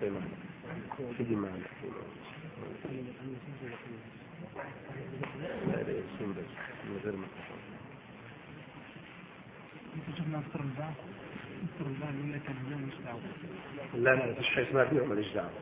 سيدي معنا لا لا يسين بس من غير مكتفى لا لا مفيش حاجة اسمها بيع ماليش دعوة.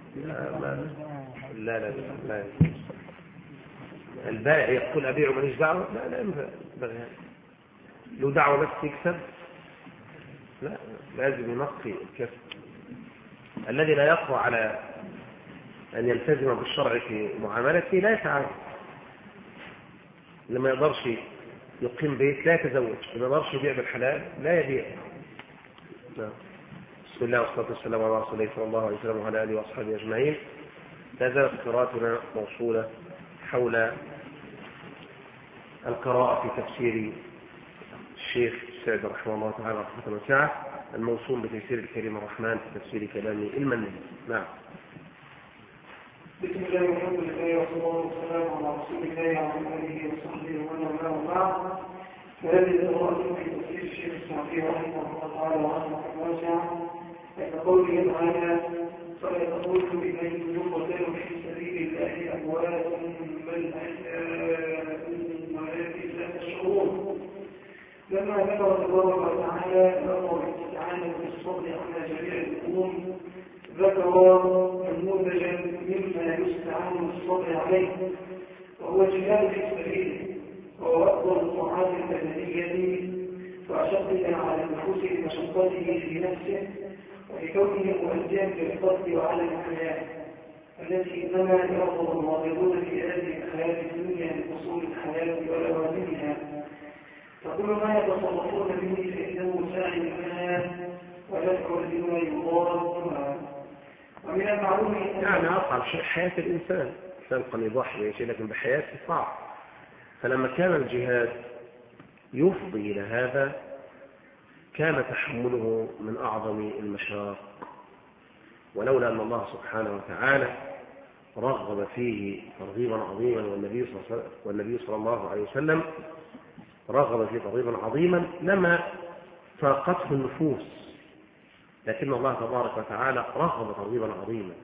لا لا لا البائع يقول أبيع ماليش دعوة. لا لا ينبغي له دعوة بس يكسب. لا لازم ينقي الكسب. الذي لا يقوى على أن يلتزم بالشرع في معاملته لا يتعامل. لما يقدرش يقيم بيت لا يتزوج. لما يقدرش يبيع بالحلال لا يبيع. بسم الله والصلاة والسلام على رسول الله صلى الله عليه وسلم وعلى آله وأصحابه أجمعين. لا زالت قراءتنا موصولة حول القراءة في تفسير الشيخ السعدي رحمه الله تعالى رحمة واسعة الموصول بتفسير الكريم الرحمن في تفسير كلام المنن. نعم. بسم الله والحمد لله والصلاة والسلام على رسول الله وعلى آله وصحبه ومن والاه وبعد. فهذه القراءة في تفسير الشيخ السعدي رحمه الله تعالى رحمة واسعة عند قوله تعالى فلا تقولوا بمن يقتل في سبيل الله أموات بل أحياء ولكن لا تشعرون. لما ذكر تبارك وتعالى الأمر بالاستعانة بالصبر على جميع الأمور ذكر نموذجا مما يستعان بالصبر عليه وهو الجهاد في سبيله وهو أفضل الطاعات البدنية وأشقها على النفوس لمشقته في نفسه ولكونه مؤديا للقتل وعلى الحياة التي إنما يرفض المعرضون في هذه الحياة الدنيا لحصول الحياة ولوازمها فكل ما يتصرفون به فإنه ساعي لها ويدعو لما يضارها. ومن المعلوم يعني أصعب شيء حياة الإنسان قد يضحي بشيء لكن بحياته صعب. فلما كان الجهاد يفضي إلى هذا كان تحمله من أعظم المشاق. ولولا أن الله سبحانه وتعالى رغب فيه ترغيبا عظيما والنبي صلى الله عليه وسلم رغب فيه ترغيبا عظيما لما فاقته النفوس. لكن الله تبارك وتعالى رغب ترغيبا عظيما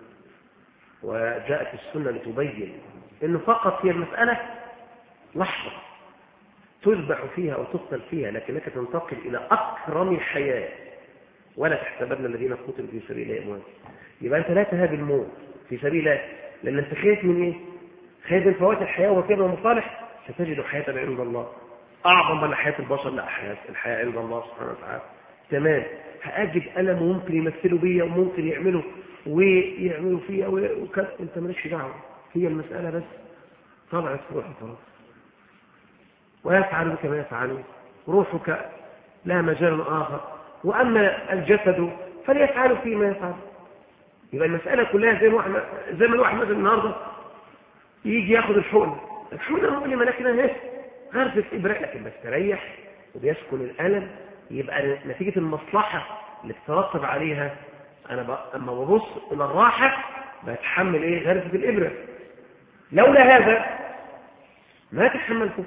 وجاءت السنة لتبين أنه فقط هي المسألة لحظة تذبح فيها وتقتل فيها لكنك تنتقل إلى أكرم حياة ولا تحسبن الذين قتلوا في سبيل الله أموات. يبقى أنت لا تهاب الموت في سبيل الله لأن أنت خايف من إيه؟ خايف من فوات الحياة وكذا مصالح ستجد حياة عند الله أعظم من حياة البشر. لا الحياة عند الله سبحانه وتعالى تمام. هأجد ألم ممكن يمثلوا بيا وممكن يعملوا فيها وكذا أنت مالكش دعوة. هي المسألة بس طلعت روحك خلاص ويفعل كما يفعل روحك لا مجال آخر وأما الجسد فليفعل فيما يفعل. يبقى المسألة كلها زي ما الواحد مثلا النهارده يجي ياخد الحقنة مؤلمة لكنها هي غرفة إبراء لكن بس تريح وبيسكن الألم. يبقى نتيجة المصلحة اللي تترتب عليها أنا أما ببص إلى الراحة بتحمل إيه غرفة الإبرة. لولا هذا ما تحملته.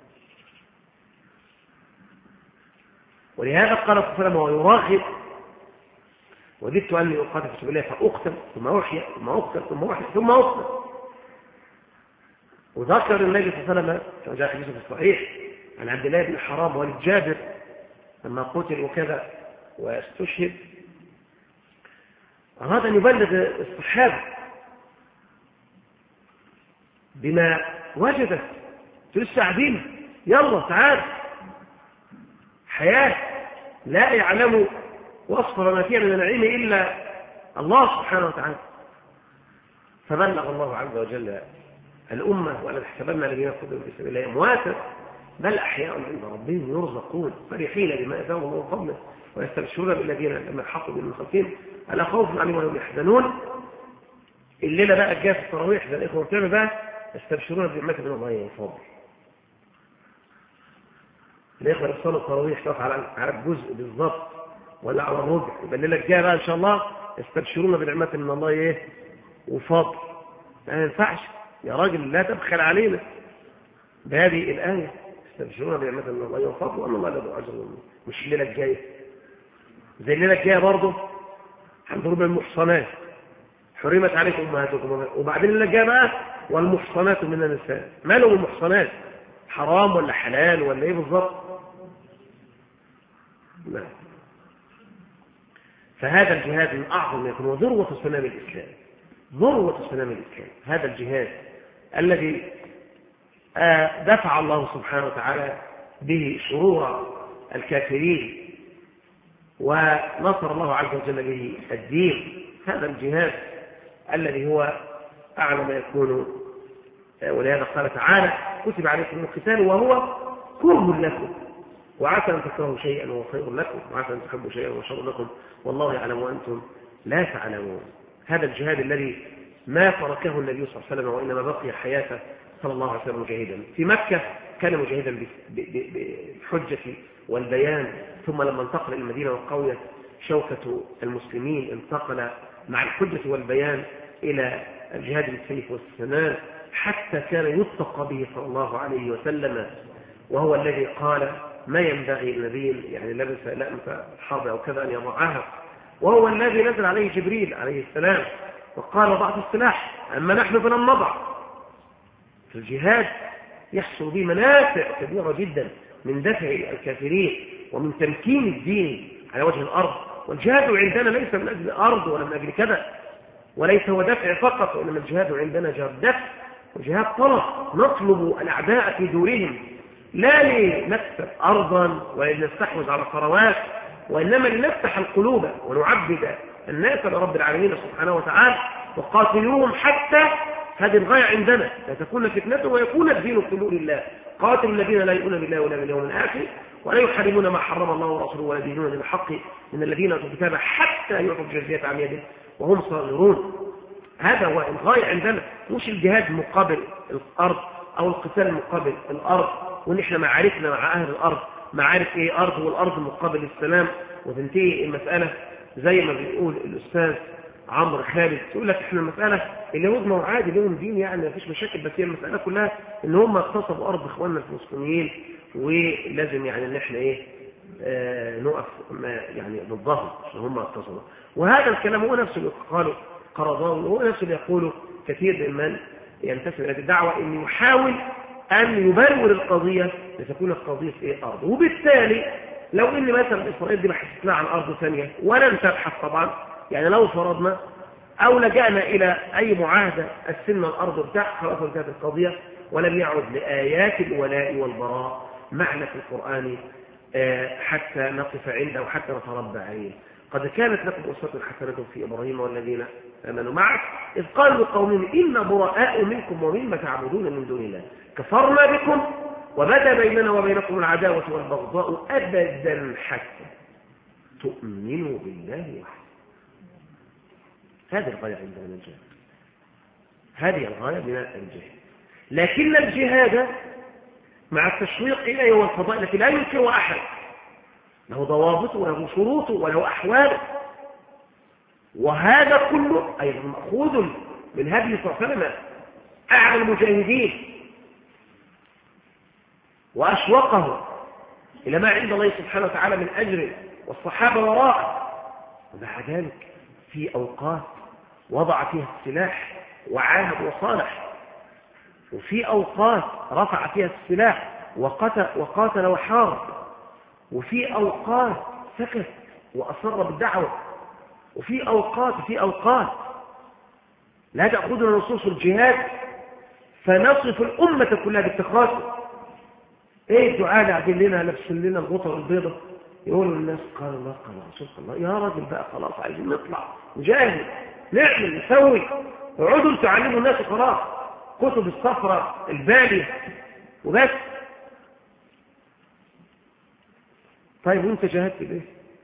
ولهذا قال صلى الله عليه وسلم ويراغب وددت أني أقاتل في سبيل الله فأقتل ثم أحيا ثم أقتل ثم أحيا ثم أقتل. وذكر النبي صلى الله عليه وسلم كما جاء حديث في الصحيح عن عبد الله بن حرام والد جابر لما قتل وكذا واستشهد أراد أن يبلغ الصحابة بما وجدت لسه قاعدين يلا تعال حياة لا يعلم وصف ما فيها من النعيم إلا الله سبحانه وتعالى. فبلغ الله عز وجل الأمة ولا تحسبن الذين قتلوا في سبيل الله أمواتا بل أحياء عند ربهم يرزقون فرحين بما آتاهم الله من فضله ويستبشرون بالذين لم يلحقوا بهم من خلفهم ألا خوف عليهم ولا هم يحزنون. الليلة بقى جاء في التراويح زي الإخوة بتعمل بقى يستبشرون بنعمة من الله وفضله. الإخوة يصلوا التراويح تقف على الجزء بالضبط ولا على الربع. يبقى الليلة الجاية بقى إن شاء الله يستبشرون بنعمة من الله إيه وفضل. ما ينفعش يا راجل لا تبخل علينا بهذه الآية يستبشرون بنعمة من الله وفضل وأن الله له أجر. مش الليلة الجاية زي الليلة الجاية برضه عند ربع المحصنات حرمت عليكم أمهاتكم. وبعدين اللي جاء بقى والمحصنات من النساء. ما لهم المحصنات؟ حرام ولا حلال ولا إيه بالضبط؟ لا. فهذا الجهاد من أعظم ما يكون وذروة سنام الإسلام، ذروة سنام الإسلام. هذا الجهاد الذي دفع الله سبحانه وتعالى به شرور الكافرين ونصر الله عز وجل به الدين. هذا الجهاد الذي هو أعلى ما يكون، ولهذا قال تعالى كتب عليكم القتال وهو كره لكم وعسى أن تكرهوا شيئا وهو خير لكم وعسى أن تحبوا شيئا وهو شر لكم والله يعلم وأنتم لا تعلمون. هذا الجهاد الذي ما تركه النبي صلى الله عليه وسلم وإنما بقي حياته صلى الله عليه وسلم مجاهدا. في مكة كان مجاهدا بالحجة والبيان، ثم لما انتقل إلى المدينة وقويت شوكة المسلمين انتقل مع الحجة والبيان إلى الجهاد بالسيف والسنان، حتى كان يتقى به صلى الله عليه وسلم، وهو الذي قال ما ينبغي النبي يعني لبس لأمة الحرب أو كذا أن يضعها، وهو الذي نزل عليه جبريل عليه السلام وقال ضعت السلاح أما نحن فلم نضع. في الجهاد يحصل به منافع كبيرة جدا من دفع الكافرين ومن تمكين الدين على وجه الأرض. والجهاد عندنا ليس من أجل الأرض ولا من أجل كذا، وليس هو دفع فقط، وإنما الجهاد عندنا جهاد دفع وجهاد طلب. نطلب الأعداء في دورهم لا لنكسب أرضا ولنستحوذ على ثروات، وإنما لنفتح القلوب ونعبد الناس لرب العالمين سبحانه وتعالى. وقاتلوهم حتى هذه الغاية عندنا لا تكون فتنة ويكون الدين كله لله. قاتل الذين لا يؤمنون بالله ولا باليوم الآخر ولا يحرمون ما حرم الله ورسوله ولا يدينون بالحق من الذين أوتوا الكتاب حتى يعطوا الجزية عن يد وهم صاغرون. هذا هو الغاية عندنا، مش الجهاد مقابل الأرض أو القتال مقابل الأرض، وإن إحنا معارفنا مع أهل الأرض معارف إيه أرض والأرض مقابل السلام وتنتهي المسألة زي ما بيقول الأستاذ عمرو خالد. يقول لك إحنا المسألة اليهود ما هو عادي لهم دين يعني ما فيش مشاكل، بس هي المسألة كلها إن هم اغتصبوا أرض إخواننا الفلسطينيين ولازم يعني إن إحنا إيه نقف يعني ضدهم عشان هم اغتصبوا. وهذا الكلام هو نفسه اللي قاله قرضاوي وهو نفسه اللي يقوله كثير من ينتسب إلى الدعوة إنه يحاول أن يبرر القضية لتكون القضية في أرض. وبالتالي لو إن مثلا إسرائيل دي بحثت لها عن أرض ثانية ولن تبحث طبعا، يعني لو فرضنا أو لجأنا إلى أي معاهدة قسمنا الأرض بتاعها خلاص انتهت القضية ولم يعد لآيات الولاء والبراء معنى في القرآن حتى نقف عنده وحتى نتربى عليه. قد كانت لكم أسوة حسنة في إبراهيم والذين آمنوا معه إذ قالوا لقومهم إنا براء منكم ومما تعبدون من دون الله كفرنا بكم وبدا بيننا وبينكم العداوة والبغضاء أبدا حتى تؤمنوا بالله وحده. هذه الغاية عندنا من الجهاد، هذه الغاية من الجهاد. لكن الجهاد مع التشويق إليه والفضاء التي لا ينكر أحد، له ضوابطه وله شروطه وله أحواله، وهذا كله أيضا مأخوذ من هدي صلى الله عليه وسلم أعلى المجاهدين وأشوقه إلى ما عند الله سبحانه وتعالى من أجره والصحابة وراءه. ومع ذلك في أوقات وضع فيها السلاح وعاهد وصالح، وفي أوقات رفع فيها السلاح وقاتل وحارب، وفي أوقات سكت وأصر بالدعوة، وفي أوقات لا تأخذنا نصوص الجهاد فنصف الأمة كلها بالتخاصم. ايه الدعاء اللي قاعدين لنا لابسين لنا الغطر البيضاء يقولوا للناس قال الله قال رسول الله، يا راجل بقى خلاص عايزين نطلع نجاهد نعمل نسوي، اقعدوا تعلموا الناس خلاص كتب الصفراء البالية وبس. طيب وانت جاهدت بايه؟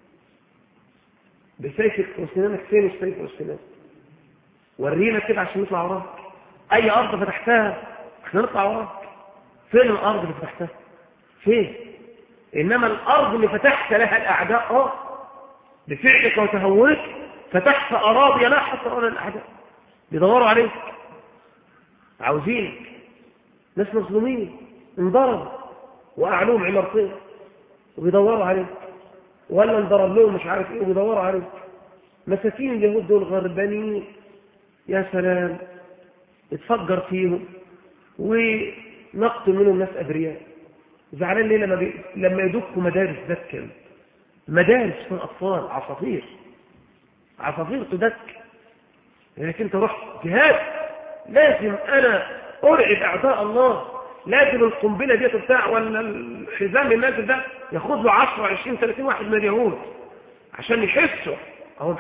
بسيفك وسنانك؟ فين السيف والسنان؟ ورينا كده عشان نطلع وراك. اي ارض فتحتها احنا نطلع وراك. فين الارض اللي فتحتها؟ فين؟ انما الارض اللي فتحت لها الاعداء بفعلك وتهورك فتحت اراضي لا حصر ولا الاعداء بيدوروا عليك عاوزينك. ناس مظلومين انضربوا واعلوهم عمارتين وبيدوروا عليك، ولا انضرب لهم مش عارف ايه وبيدوروا عليك. مساكين اليهود دول غربانين يا سلام، اتفجر فيهم ونقتل منهم ناس أبرياء. زعلان ليه لما يدكوا مدارس دكا، مدارس في الأطفال، عصافير تدك. لكن انت رحت جهاد، لازم انا ارعب اعداء الله، لازم القنبله دي بتاع ولا الحزام النازل ده ياخد له 10 20 30 واحد من اليهود عشان يحسوا. اهو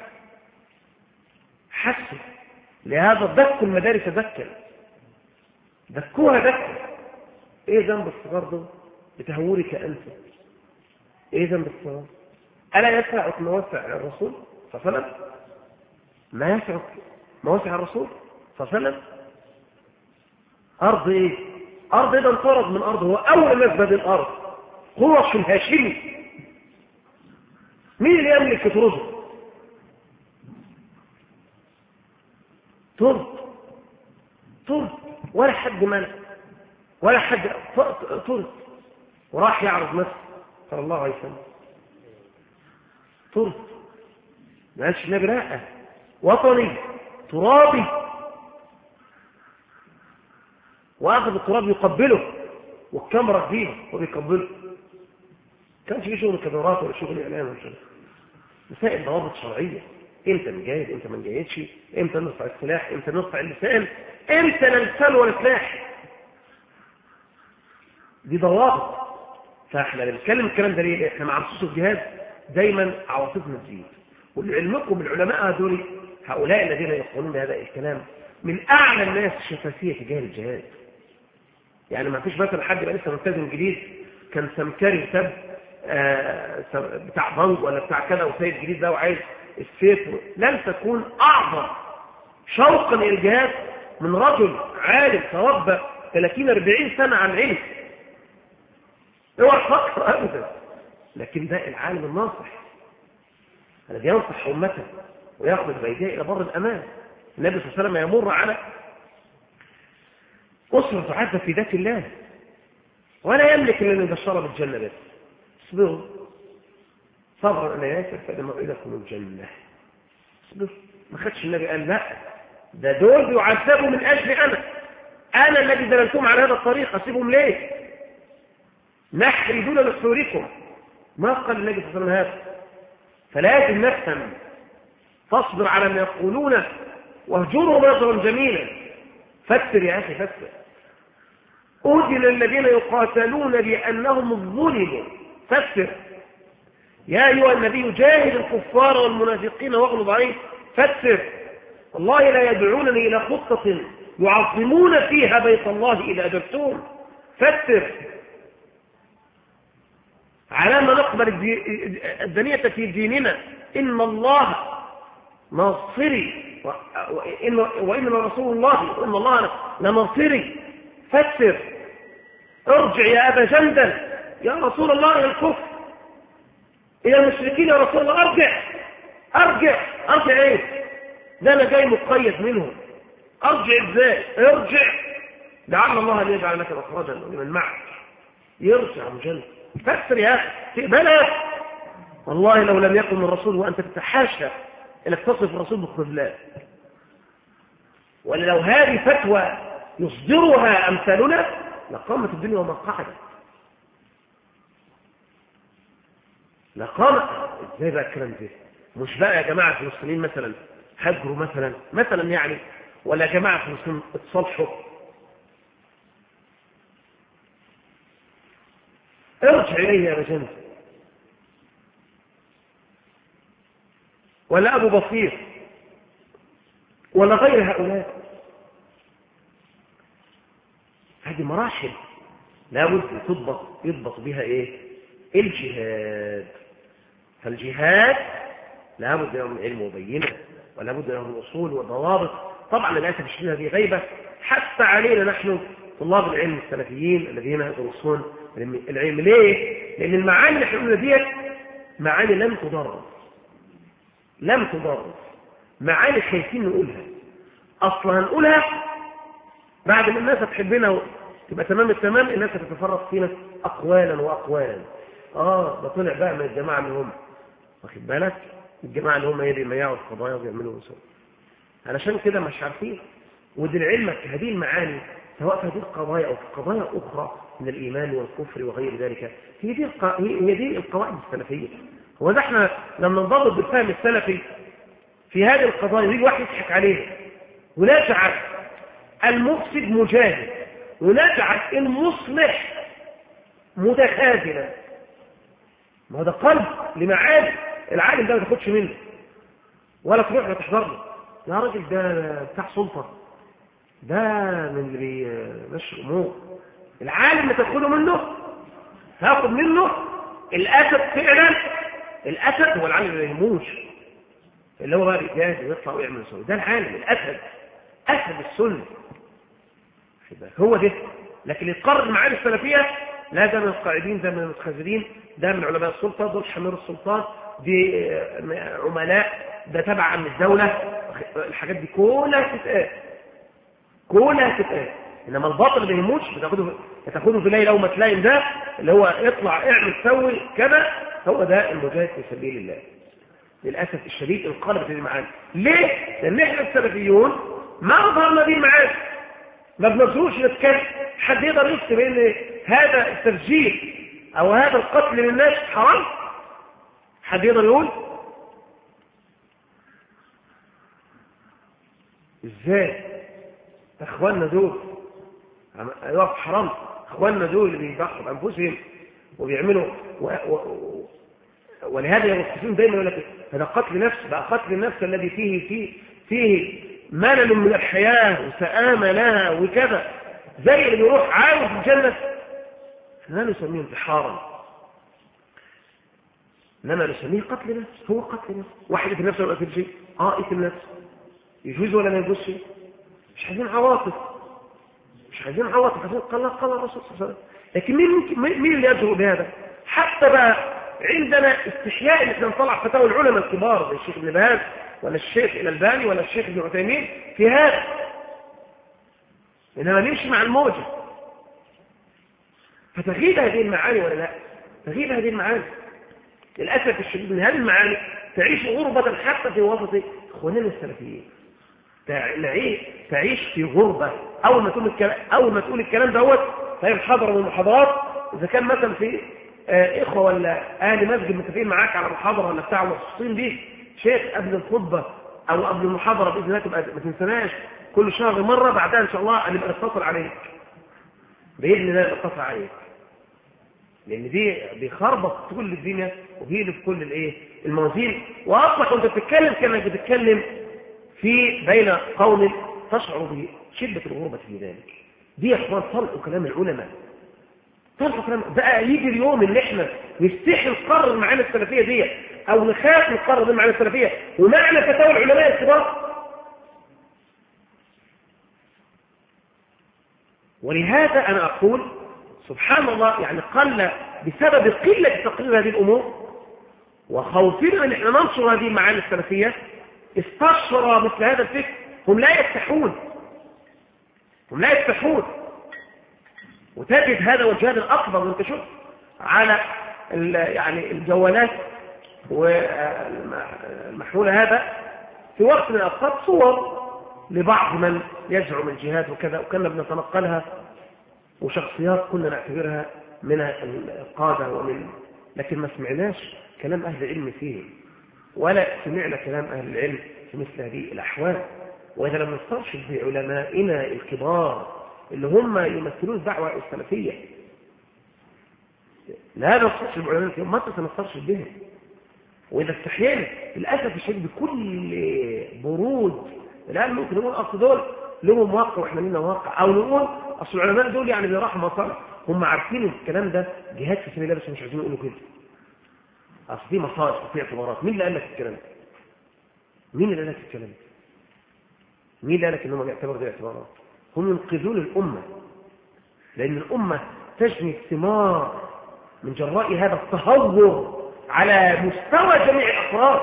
حسوا لهذا دكوا المدارس دكوها دكا. ايه ذنب الصغار ده بتهورك انت؟ ايه ذنب الصغار؟ الا يسعك ما وسع الرسول صلى الله عليه وسلم؟ ما يسعك ما وسع الرسول صلى الله عليه وسلم. ارض ايه؟ ارض ده انطرد من ارضه، هو اول ناس بدأ الارض، قرش الهاشمي. مين اللي يملك تطرده؟ طرد ولا حد منع ولا حد طرد، وراح يعرض نفسه صلى الله عليه وسلم. طرد، ما قالش النبي لا، وطني ترابي، واخذ التراب يقبله والكاميرا تجيبه وبيقبله. كانش في شغل كاميرات ولا شغل اعلام ولا شغل، مسائل ضوابط شرعيه. امتى نجاهد، امتى ما نجاهدش، امتى نرفع السلاح، امتى نرفع اللسان، امتى نلسان ولا سلاح، دي ضوابط. فاحنا بنتكلم الكلام ده ليه؟ احنا مع نصوص الجهاد دايما عواطفنا تزيد. ولعلمكم العلماء هذول هؤلاء الذين يقولون بهذا الكلام من اعلى الناس شفافيه تجاه الجهاد. يعني ما فيش مثلا حد بقى لسه ملتزم جديد كان سمكري سب بتاع بنك ولا بتاع كذا وسيد جديد ده وعايز السيف، لن تكون اعظم شوقا الى الجهاد من رجل عالم تربى 30-40 سنه عن علم. اوعى تفكر ابدا. لكن ده العالم الناصح الذي ينصح امته وياخذ بيديه الى بر الامان. النبي صلى الله عليه وسلم يمر على اسره تعز في ذات الله ولا يملك الا ان يبشر بالجنه بس. اصبروا صبرا ان ياسر فان موعدكم الجنه. اصبروا. ما خدش النبي قال لا، ده دول بيعذبوا من اجل انا الذي دللتهم على هذا الطريق، اسيبهم ليه؟ نحري دون نحوركم. ما قال النبي صلى الله عليه وسلم هذا. فلازم نفهم تصبر على ما يقولون واهجرهم هجرا جميلا. فسر يا اخي فسر. أذن الذين يقاتلون بأنهم ظلموا. فسر يا أيها النبي جاهد الكفار والمنافقين واغلظ عليهم. فسر والله لا يدعونني إلى خطة يعظمون فيها بيت الله إذا أجبتم. فسر على ما نقبل الدنية في ديننا إن الله ناصري وإنما رسول الله وإن الله لناصري. فسر ارجع يا أبا جندل يا رسول الله إلى الكفر إلى المشركين يا رسول الله. أرجع إيه؟ ده أنا جاي مقيد منهم. أرجع إزاي؟ ارجع لعل الله أن يجعل لك مخرجا لمن معك. يرجع مجند. فسر يا أخي تقبلها. والله لو لم يكن الرسول وأنت تتحاشى إنك تصف الرسول بالخذلان، ولا لو هذه فتوى يصدرها أمثالنا لقامت الدنيا وما قعدت. لقامت. ازاي بقى الكلام ده؟ مش بقى يا جماعة المسلمين مثلا هجروا مثلا يعني، ولا يا جماعة المسلمين اتصالحوا. ارجع إليه يا رجل. ولا أبو بصير ولا غير هؤلاء. هذه مراحل لابد يضبط بها ايه؟ الجهاد. فالجهاد لابد له من علم وبينه، ولابد له من اصول وضوابط. طبعا للاسف الشديد هذه غيبه حتى علينا نحن طلاب العلم السلفيين الذين يدرسون العلم. ليه؟ لان المعاني اللي احنا قلنا ديت معاني لم تدرس، معاني خايفين نقولها. اصلا هنقولها بعد ما الناس تحبنا تبقى تمام التمام، الناس هتتفرق فينا اقوالا واقوالا. ده طلع بقى من الجماعه اللي هم واخد بالك، الجماعه اللي هم بيميعوا القضايا وبيعملوا وسوء. علشان كده مش عارفين. ودي لعلمك هذه المعاني سواء في هذه القضايا أو في قضايا أخرى من الإيمان والكفر وغير ذلك، هي دي القواعد السلفية. هو ده احنا لما نضبط بالفهم السلفي في هذه القضايا يجي واحد يضحك عليه ونجعل المفسد مجاهد ونجعل المصلح متخاذلا. ما هو ده قلب لمعاني العالم ده ما تاخدش منه ولا تروح ولا تحضر له. يا راجل ده بتاع سلطه، ده من اللي بيمشي امور. العالم اللي تاخده منه هاخد منه الاسد فعلا. الاسد هو العالم اللي ما يهموش، اللي هو بقى بيجاهد ويطلع ويعمل سوي، ده العالم الاسد، اسد السنه هو ده. لكن يتقرر المعاني السلفيه لا، ده من القاعدين، ده من المتخاذلين، ده من علماء السلطه، دول حمير السلطان، دي عملاء، ده تبع عن الدوله. الحاجات دي كلها تتقال. انما الباطل ما يهموش، بتاخده في ليله وما تلاقي ده اللي هو يطلع اعمل سوي كذا، هو ده المجاهد في سبيل الله. للاسف الشديد انقلبت هذه المعاني. ليه؟ لان احنا السلفيون ما اظهرنا هذه المعاني، ما بنرجوش نتكلم. حد يقدر يكتب ان هذا التفجير او هذا القتل للناس حرام؟ حد يقدر يقول؟ ازاي اخواننا دول يقف حرام؟ اخواننا دول اللي بيضحوا بانفسهم وبيعملوا ولهذا يوصفون دايما يقول لك هذا قتل نفس، بقى قتل النفس الذي فيه ملل من الحياه وسآمة لها وكذا، زي اللي بيروح عاوز الجنه. لا نسميه انتحارا، انما نسميه قتل نفس. هو قتل نفس. واحد يقتل نفسه ولا يقتل شيء؟ يقتل نفسه. يجوز ولا ما يجوزش؟ مش عايزين عواطف، عايزين قال الرسول صلى الله عليه وسلم. لكن مين اللي يجرؤ بهذا؟ حتى بقى عندنا استحياء ان احنا نطلع فتاوى العلماء الكبار زي الشيخ ابن باز ولا الشيخ الألباني ولا الشيخ ابن عثيمين في هذا، انما نمشي مع الموجه. فتغيب هذه المعاني ولا لا؟ تغيب هذه المعاني. للاسف الشديد ان هذه المعاني تعيش غربه حتى في وسط اخواننا السلفيين. تعيش في غربة. أول ما تقول الكلام دوت فهي محاضرة من المحاضرات، إذا كان مثلا في إخوة ولا أهل مسجد متفقين معاك على محاضرة ولا بتاع مخصوصين بيه شيخ قبل الخطبة أو قبل المحاضرة بإذن الله، تبقى ما تنسناش كل شهر مرة، بعدها إن شاء الله نبقى نتصل عليك بإذن الله، نتصل عليك، لأن دي بيخربط كل الدنيا وبيقلب كل الموازين. وأصبح وأنت بتتكلم كأنك بتتكلم في بين قوم تشعر بشدة الغربة في ذلك. دي يا اخوان طلقوا كلام العلماء، طلقوا كلام. بقى يجي اليوم اللي احنا نستحي نقرر معانا السلفية دي او نخاف نقرر معانا السلفية ومعنى فتاوى العلماء الكبار. ولهذا انا اقول سبحان الله، يعني قل بسبب قلة تقرير هذه الامور وخوفنا ان احنا ننشر هذه المعاني السلفية استشرى مثل هذا الفكر. هم لا يفتحون وتجد هذا والجهاد الأكبر. وانت شوف على يعني الجوالات والمحمولة هذا في وقت من الأوقات صور لبعض من يزعم الجهاد وكذا، وكنا بنتنقلها وشخصيات كنا نعتبرها من القادة لكن ما سمعناش كلام أهل العلم فيه ولا سمعنا كلام أهل العلم في مثل هذه الأحوال. وإذا لم نسترشد بعلمائنا الكبار اللي هم يمثلون الدعوة السلفية، لا نسترشد بعلمائنا الكبار، ما سنسترشد بهم. وإذا استحيانا للأسف الشديد بكل برود الآن ممكن نقول أصل دول لهم واقع وإحنا لنا واقع، أو نقول أصل العلماء دول يعني بيراحوا مصالح. هم عارفين الكلام ده جهاد في سبيل الله بس مش عايزين يقولوا كده. أصل دي مصالح وفي اعتبارات. مين اللي قال لك الكلام ده؟ مين اللي قال لك الكلام ده؟ مين اللي قال لك انهم بيعتبروا دي اعتبارات؟ هم ينقذون الامه، لان الامه تجني الثمار من جراء هذا التهور على مستوى جميع الافراد.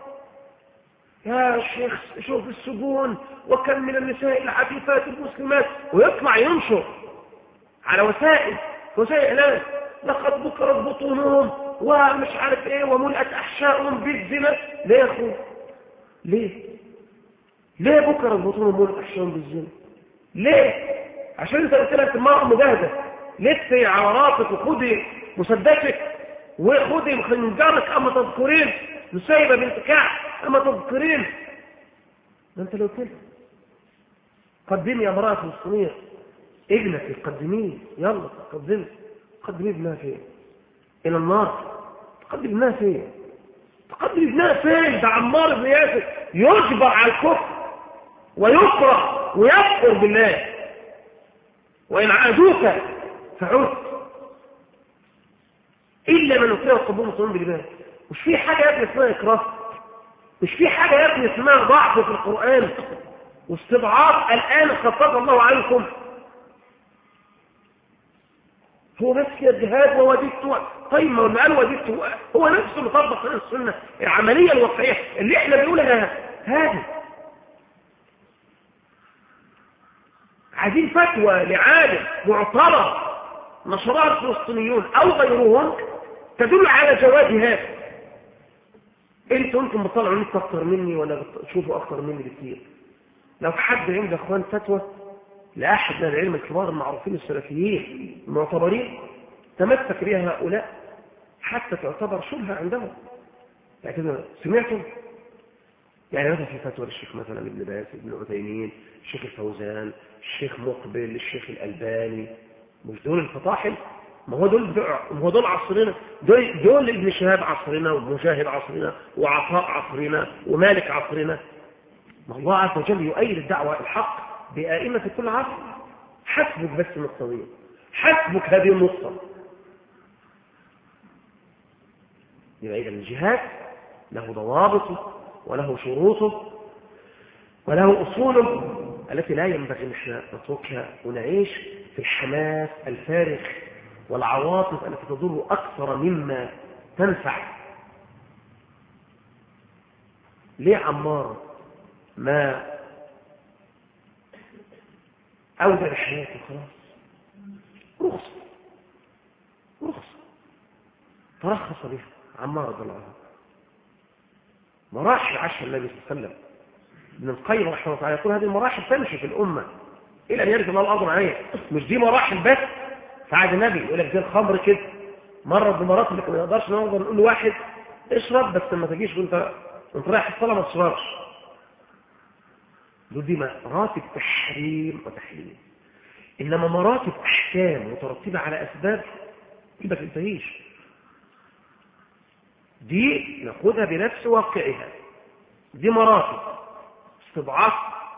يا شيخ شوف السجون وكم من النساء العفيفات المسلمات، ويطلع ينشر على وسائل اعلام لقد بكرت بطونهم ومش عارف ايه وملأت احشائهم بالزنا. ليه يا اخوان؟ ليه؟ ليه بكره البطون امور احشام بالزنا؟ ليه؟ عشان انت قلت لك المرأة مجاهدة، لفي على راسك وخدي مسدسك وخدي خنجرك اما تذكرين نسيبة بنت كعب اما تذكرين. ما انت لو كده قدمي يا امرأة فلسطينية ابنك، قدميه، يلا قدمي ابنها فين؟ الى النار. تقدم ابنها فين؟ تقدم ابنها فين؟ ده عمار بن ياسر يجبر على الكفر ويكره ويكفر بالله، وإن عادوك فعود إلا من أكره القبول مصرون بالله. مش في حاجة يا ابني اسمها إكراه، مش في حاجة يا ابني اسمها ضعف في القرآن واستضعاف الآن خفض الله عنكم. هو بس كده الجهاد ووديته. طيب ما اللي قال وديته هو نفسه اللي طبق السنة العملية الواقعية اللي احنا بنقولها هذه. عايزين فتوى لعالم معترض نشرها الفلسطينيون او غيرهم تدل على جواز هذا. انتوا يمكن بتطلعوا منكم اكتر مني ولا بتشوفوا اكتر مني بكتير. لو حد عند اخوان فتوى لاحد من العلم الكبار المعروفين السلفيين المعتبرين تمسك بها هؤلاء حتى تعتبر شبهه عندهم، لكن سمعتم يعني مثلا في فتوى للشيخ مثلا ابن باز، ابن عثيمين، الشيخ الفوزان، الشيخ مقبل، الشيخ الألباني، مش دول الفطاحل؟ ما هو دول عصرنا، دول ابن شهاب عصرنا ومجاهد عصرنا وعطاء عصرنا ومالك عصرنا. ما الله عز وجل يؤيد الدعوة الحق بآئمة كل عصر. حسبك بس النقطة، حسبك هذه النقطة. يبقى إذا الجهاد له ضوابطه وله شروطه وله أصوله التي لا ينبغي أن احنا نتركها ونعيش في الحماس الفارغ والعواطف التي تضر أكثر مما تنفع. ليه عمار ما أودع حياته خلاص رخص ترخص بها عمار رضي الله عنه. مراحل عاشها النبي صلى الله عليه وسلم. ابن القيم رحمه الله تعالى يقول هذه المراحل تمشي في الأمة إلى أن يرث الله الأرض عليها. مش دي مراحل بس في عهد النبي يقول لك زي الخمر كده مرة بمرات اللي ما نقدرش نقول لواحد اشرب بس ما تجيش وانت رايح الصلاة ما تشربش. دي مراتب تحريم وتحليل. إنما مراتب أحكام مترتبة على أسباب يبقى تنتهيش. دي ناخدها بنفس واقعها. دي مراتب استضعاف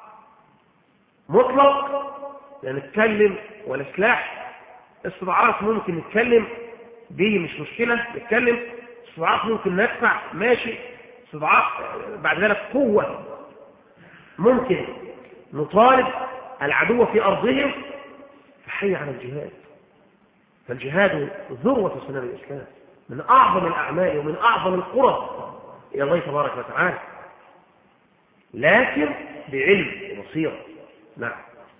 مطلق لا نتكلم ولا سلاح. استضعاف ممكن نتكلم دي مش مشكلة نتكلم. استضعاف ممكن ندفع ماشي. استضعاف بعد ذلك قوة ممكن نطالب العدو في أرضهم. فحي على الجهاد. فالجهاد ذروة سنن الإسلام من أعظم الأعمال ومن أعظم القرب إلى الله تبارك وتعالى، لكن بعلم وبصيرة. نعم.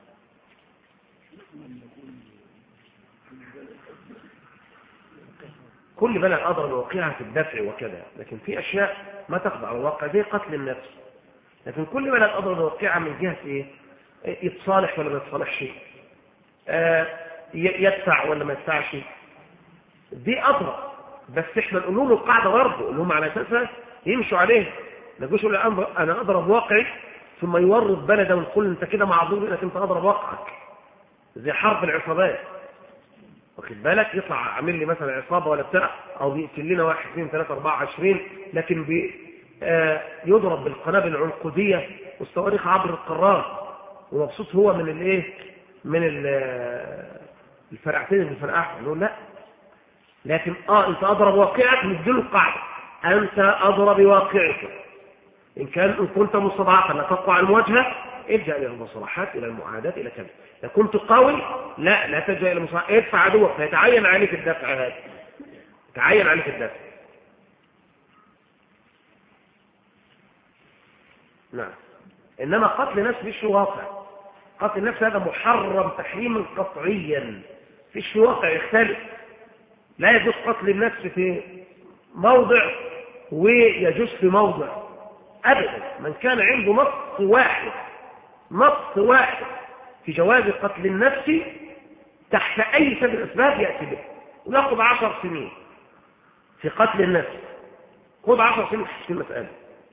كل بلد أضرب واقعها في الدفع وكذا، لكن في أشياء ما تخضع على الواقع زي قتل النفس. لكن كل بلد أضرب واقعها من جهة إيه؟ يتصالح ولا ما يتصالحش، يدفع ولا ما يدفعش، دي أضرب. بس احنا نقول لهم القاعدة برضه اللي هم على أساسها يمشوا عليه. ما يقولش أنا أضرب واقعي ثم يورط بلده ويقول أنت كده معذور لأنك أنت أضرب واقعك، زي حرب العصابات. واخد بالك يطلع عامل لي مثلا عصابة ولا بتاع أو بيقتل لنا 1 2 3 4 20 لكن يضرب بالقنابل العنقودية والصواريخ عبر القارات ومبسوط هو من الايه من الفرقعتين اللي فرقعهم. نقول لا، لكن انت اضرب واقعك نديله القاعده انت اضرب واقعك. ان كنت مستضعفا لا تقوى على المواجهه ارجع الى المصالحات الى المعاهدات الى كذا. لو كنت قوي لا تلجا الى المصالحات، ادفع عدوك فيتعين عليك الدفع. هذا يتعين عليك الدفع. نعم. انما قتل نفس فيش واقع. قتل النفس هذا محرم تحريما قطعيا، فيش واقع يختلف. لا يجوز قتل النفس في موضع ويجوز في موضع. أبدا. من كان عنده نص واحد في جواز قتل النفس تحت أي سبب الأسباب يأتي به، ويأخذ 10 سنين في قتل النفس. خذ 10 سنين في المسألة.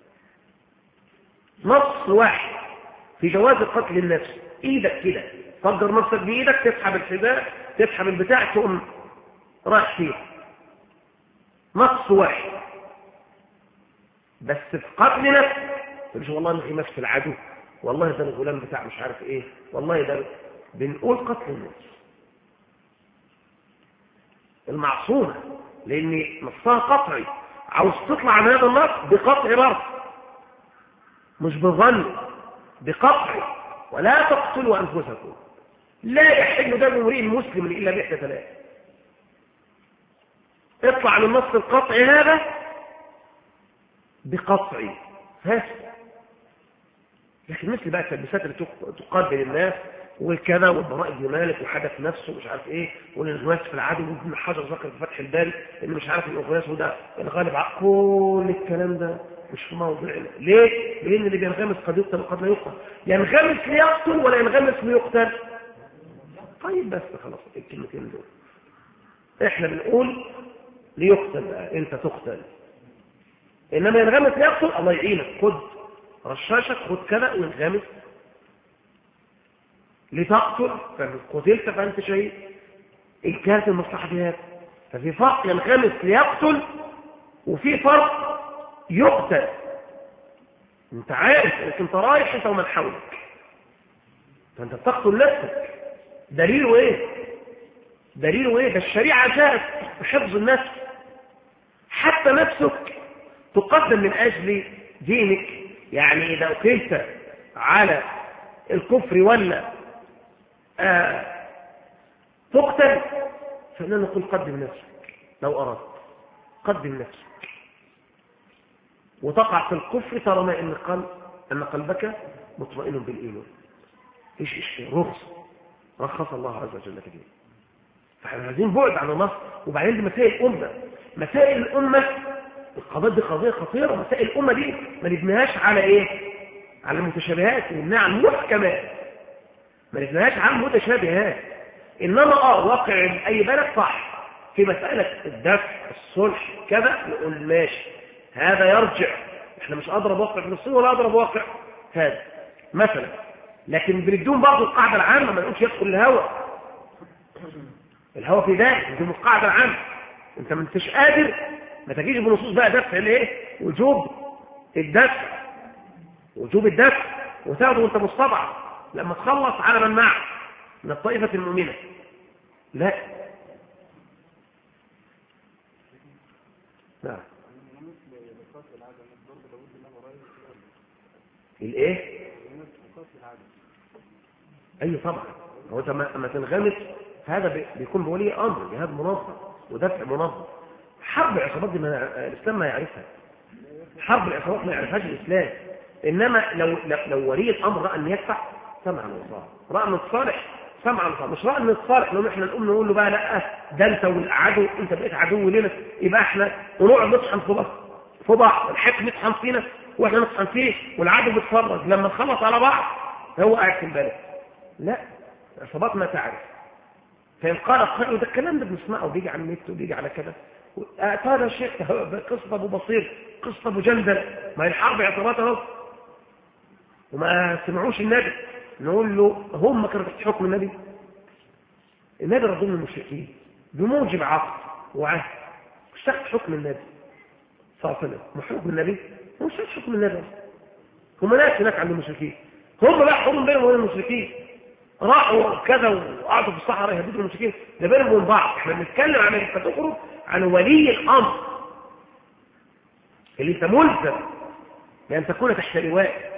نص واحد في جواز قتل النفس، ايدك كده تقدر نفسك بايدك، تسحب الحذاء، تسحب البتاع، تقوم رايح فيه. نص واحد بس في قتل نفس. مش والله انه ماسك العدو، والله ده الغلام بتاع مش عارف ايه، والله ده بنقول قتل النفس المعصومة، لان نصها قطعي. عاوز تطلع عن هذا النص بقطع برضه، مش بظن، بقطع. ولا تقتلوا انفسكم، لا يحل دم امرئ مسلم الا باحدى ثلاث. اطلع عن النص القطعي هذا بقطعي. لكن مثل بقى التلبيسات اللي تقال بين الناس والكذا والبراء بن مالك وحدث نفسه مش عارف ايه، والانغماس في العدو، وابن حجر ذكر في فتح الباري ان مش عارف الانغماس وده الغالب على كل الكلام ده مش في موضوعنا. ليه؟ لان اللي بينغمس قد يقتل وقد لا يقتل. ينغمس ليقتل ولا ينغمس ليقتل؟ طيب بس خلاص الكلمتين دول. احنا بنقول ليقتل بقى، انت تقتل. انما ينغمس ليقتل الله يعينك، خد رشاشك، خد كذا وينغمس لتقتل، فإن قتلت فأنت شهيد إن كانت المصلحة في هذا. ففي فرق ينغمس ليقتل، وفي فرق يقتل. انت عارف انك انت رايح انت ومن حولك، فانت بتقتل نفسك. دليله ايه؟ ده الشريعة جاءت بحفظ النفس. حتى نفسك تقدم من أجل دينك. يعني إذا أقلت على الكفر ولا تقتل، فإننا نقول قدم نفسك. لو أردت قدم نفسك وتقع في الكفر طالما أن قلبك مطمئن بالإيمان. إيش رخص الله عز وجل كده. فاحنا عايزين بعد عن النص. وبعدين دي مسائل الأمة القضايا دي قضية خطيرة. مسائل الأمة دي ما نبنيهاش على إيه؟ على المتشابهات، نبنيها على المحكمات، ما نبنيهاش على المتشابهات. إنما واقع أي بلد صح في مسألة الدفع الصلح كذا، نقول ماشي، هذا يرجع. احنا مش أضرب واقع فلسطين ولا أضرب واقع هذا مثلا، لكن بندون برضه القاعدة العامة. ما نقولش يدخل الهوى في ذلك، ندون القاعدة العامة. انت ما انتش قادر، ما تجيش بنصوص بقى دفع الايه، وجوب الدفع وتاخده وانت مستضعف لما تخلص على من معك من الطائفة المؤمنة. لا الايه؟ اي طبعا. هو لما تنغمس هذا بيكون بولي امر، جهاد منظم ودفع منظم. حرب العصابات دي الاسلام ما يعرفها. حرب العصابات ما يعرفهاش الاسلام. انما لو ولي الامر راى ان يدفع سمعا وطاعه، راى ان الصالح سمعا وطاعه، مش راى ان الصالح لو احنا نقوم نقول له بقى لا ده انت والعدو، انت بقيت عدو لنا، يبقى احنا ونقعد نطحن في بعض، الحكم يطحن فينا واحنا نطحن فيه، والعدو بيتفرج لما نخلص على بعض هو قاعد في البلد. لا، العصابات ما تعرف. فإن قال قائل ده الكلام ده بنسمعه بيجي على النت وبيجي على كده، قال يا شيخ قصة أبو بصير، قصة أبو جندل، ما هي الحرب عصابات اهو، وما سمعوش النبي. نقول له هم كانوا تحت حكم النبي ردوا من المشركين بموجب عقد وعهد، مش تحت حكم النبي صلى الله عليه وسلم. حكم النبي مش تحت حكم النبي. هم ناس هناك عند المشركين، هم بقى حكم بينهم وبين المشركين، راحوا كذا وقعدوا في الصحراء يهددوا المشركين، ده بينهم وبين بعض. احنا بنتكلم عن التدخل عن ولي الامر اللي انت ملزم بان تكون تحت لواء.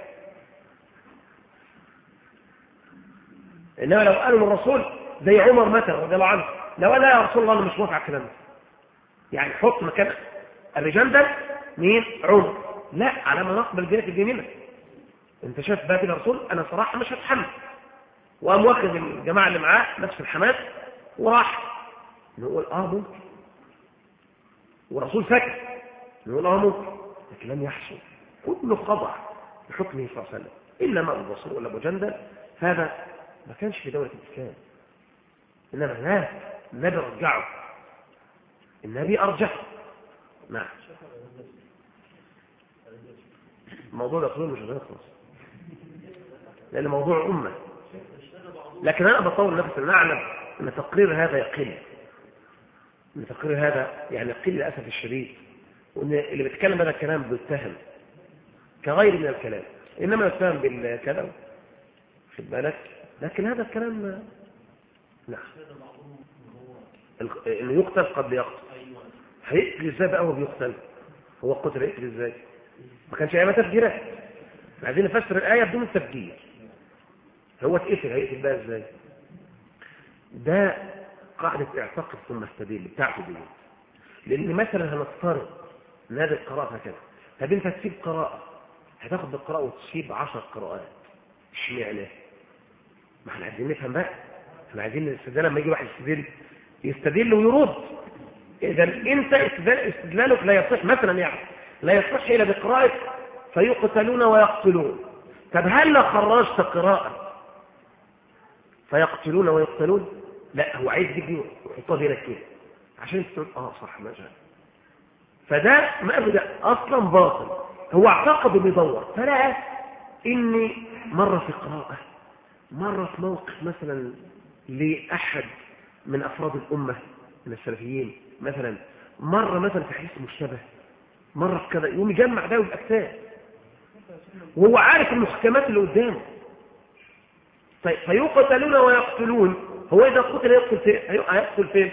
انما لو قالوا للرسول زي عمر مثلا رضي الله عنه، لو قال لا يا رسول الله انا مش موافق على الكلام ده، يعني حط مكان الرجال ده مين؟ عمر. لا، على ما نقبل بينك الجميله. انت شايف باب الرسول انا صراحه مش هتحمل، وقام واخد الجماعه اللي معاه نفس الحماس وراح. نقول ممكن، والرسول سكت، نقول ممكن، لكن لم يحصل. كله خضع لحكمه صلى الله عليه وسلم، إلا ما أبو بصير ولا أبو جندل، هذا ما كانش في دولة الإسلام. إنما لا، النبي رجعه، النبي أرجعه. نعم. موضوع الأصول مش هيخلص، لأن موضوع أمة. لكن أنا بطول نفسي أن أعلم أن تقرير هذا يقل، أن تقرير هذا يعني يقل للأسف الشديد، وأن اللي بيتكلم هذا الكلام بيتهم كغير من الكلام، إنما يتهم بالكلام، خد بالك. لكن هذا الكلام نعم، إنه يقتل قبل يقتل. هيقتل إزاي بقى؟ هو بيقتل، هو قتل هيقتل إزاي؟ ما كانش أيام تفجيرات، عايزين نفسر الآية بدون التفجير. هو اتقتل، هيقتل بقى إزاي؟ ده قاعدة اعتقد ثم استدل بتاعته دي. لأن مثلا هنفترض ان هذه القراءة هكذا، طب انت تسيب قراءة، هتاخد بالقراءة وتسيب 10 قراءات، اشمعنى؟ ما احنا عايزين نفهم بقى، احنا عايزين الاستدلال لما يجي واحد يستدل ويرد. اذا انت استدلالك لا يصح، مثلا يعني لا يصح الا بقراءة فيقتلون ويقتلون. طب هل لو خرجت قراءة فيقتلون ويقتلون؟ لا، هو عايز يجي ويحطها هنا كده عشان تقول صح ما جاء. فده ما ابدا اصلا باطل، هو اعتقد بيدور، فلقى اني مره في قراءه، مره في موقف مثلا لاحد من افراد الامه من السلفيين، مثلا مره مثلا في حديث مشتبه، مره في كذا، يقوم يجمع ده ويبقى وهو عارف المحكمات اللي قدامه. طيب فيقتلون ويقتلون، هو اذا قتل يقتل فين؟ هيقتل فين؟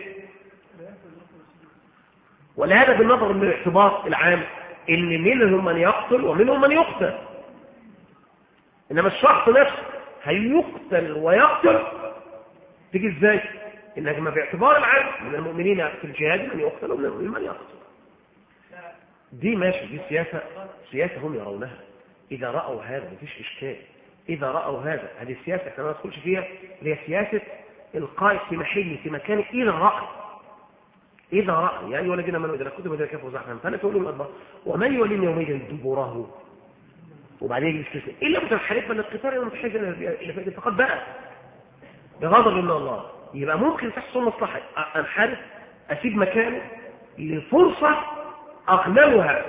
ولهذا بالنظر من الاعتبار العام ان منهم من يقتل ومنهم من يقتل، انما الشخص نفسه هيقتل ويقتل تيجي ازاي؟ انما باعتبار العام من المؤمنين في الجهاد من يقتل ومن المؤمنين من يقتل. دي ماشي، دي سياسه هم يرونها، اذا راوا هذا مفيش اشكال، اذا راوا هذا هذه السياسه احنا ما ندخلش فيها، اللي هي سياسه القائد في محله في مكانه إذا رأى يا أيها الذين آمنوا إذا كنتم إذا كفروا زحفا فلا تولوا الأدبار ومن يولين يومئذ دبره، وبعدين يستثنى إلا متحرفا للقتال ومتحرفا إلى فائدة فقد بقى بغضب من الله. يبقى ممكن تحصل مصلحة أنحرف، أسيب مكانه لفرصة أغنمها.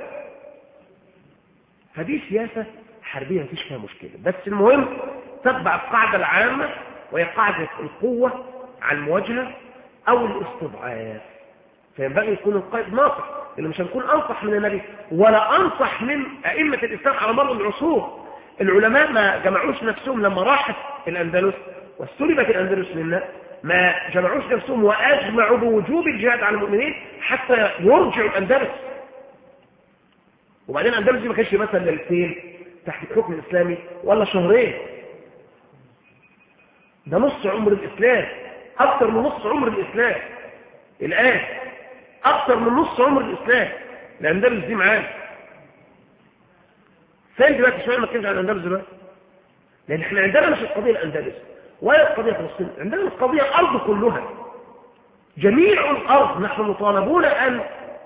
هذه سياسة حربية مفيش فيها مشكلة، بس المهم تتبع القاعدة العامة وهي قاعدة القوة على المواجهة أو الاستضعاف. فينبغي يكون القائد ناصح، اللي مش هنكون أنصح من النبي ولا أنصح من أئمة الإسلام على مر العصور. العلماء ما جمعوش نفسهم لما راحت الأندلس واستلبت الأندلس منا، ما جمعوش نفسهم وأجمعوا بوجوب الجهاد على المؤمنين حتى يرجعوا الأندلس. وبعدين الأندلس دي ما كانش مثلا ليلتين تحت الحكم الإسلامي ولا شهرين، ده نص عمر الإسلام، أكثر من نص عمر الإسلام الآن، أكثر من نص عمر الإسلام. الأندلس دي معانا فين دلوقتي؟ شوية ما تكلمش عن الأندلس دلوقتي، لأن احنا عندنا مش القضية الأندلس ولا القضية فلسطين، عندنا القضية الأرض كلها، جميع الأرض. نحن مطالبون أن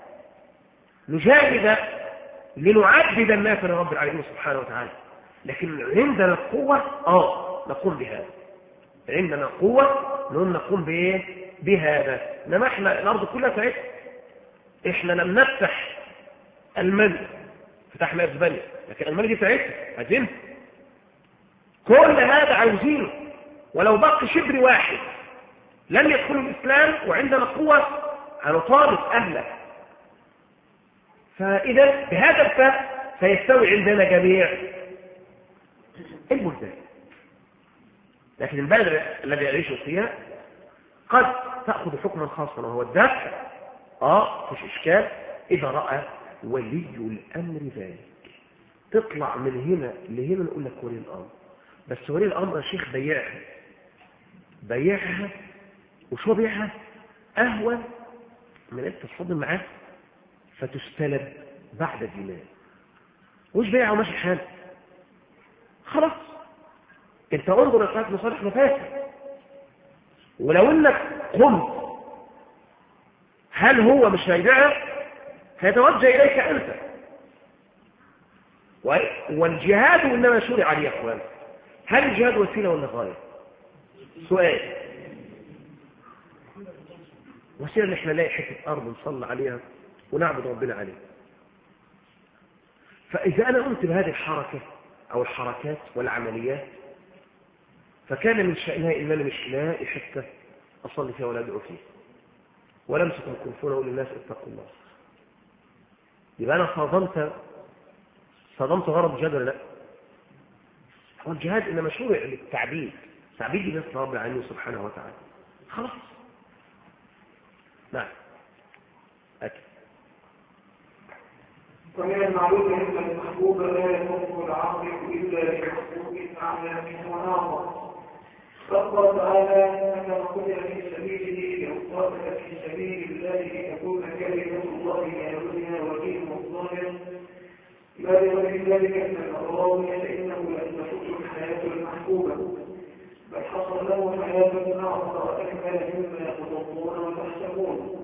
نجاهد لنعبد الناس لرب العالمين سبحانه وتعالى، لكن عندنا القوة نقوم بهذا، عندنا قوة نقوم بإيه؟ بهذا. إنما احنا الأرض كلها ساعتها، احنا لم نفتح ألمانيا، فتحنا اسبانيا، لكن ألمانيا دي ساعتها عايزين كل هذا عاوزينه، ولو بقي شبر واحد لم يدخلوا الإسلام وعندنا قوة هنطالب أهله. فإذا بهذا الفهم سيستوي عندنا جميع البلدان، لكن البلد الذي يعيش فيها قد تأخذ حكما خاصا وهو الدفع، مش إشكال إذا رأى ولي الأمر ذلك. تطلع من هنا لهنا نقول لك ولي الأمر، بس ولي الأمر يا شيخ بيعها وشو بيعها أهون من أنت تصطدم معاه فتستلب بعد الدماء، وش بيعها وماشي الحال خلاص. انت انظر لقاءات مصالح مفاسد، ولو انك قمت هل هو مش هيبيعها؟ هيتوجه اليك انت، والجهاد إنما شرع لي يا أخوان. هل الجهاد وسيلة ولا غاية؟ سؤال. وسيلة ان احنا نلاقي حتة أرض نصلي عليها ونعبد ربنا عليها. فإذا أنا قمت بهذه الحركة أو الحركات والعمليات فكان من شأنها إن أنا مش لاقي حتة أصلي فيها ولا أدعو فيها ولم تكون أقول للناس اتقوا الله. يبقى أنا صدمت غرض الجهاد ولا لا؟ هو الجهاد إنما شرع للتعبيد، تعبيد بنفس رب العالمين سبحانه وتعالى. خلاص. نعم. أكيد. ومن المعلوم أن المحبوب لا يكون العقل إلا بمحبوب أعلى منه وناظر. فقال تعالى أن قتل في سبيله يقاتل في سبيل الله لتكون كلمة الله هي العليا ودينه الظاهر. لا يريد ذلك أن الأراضي فإنه لم تفوت الحياة المحبوبة، بل حصل له حياة أعظم وأكمل مما يتطلبون وتحسبون.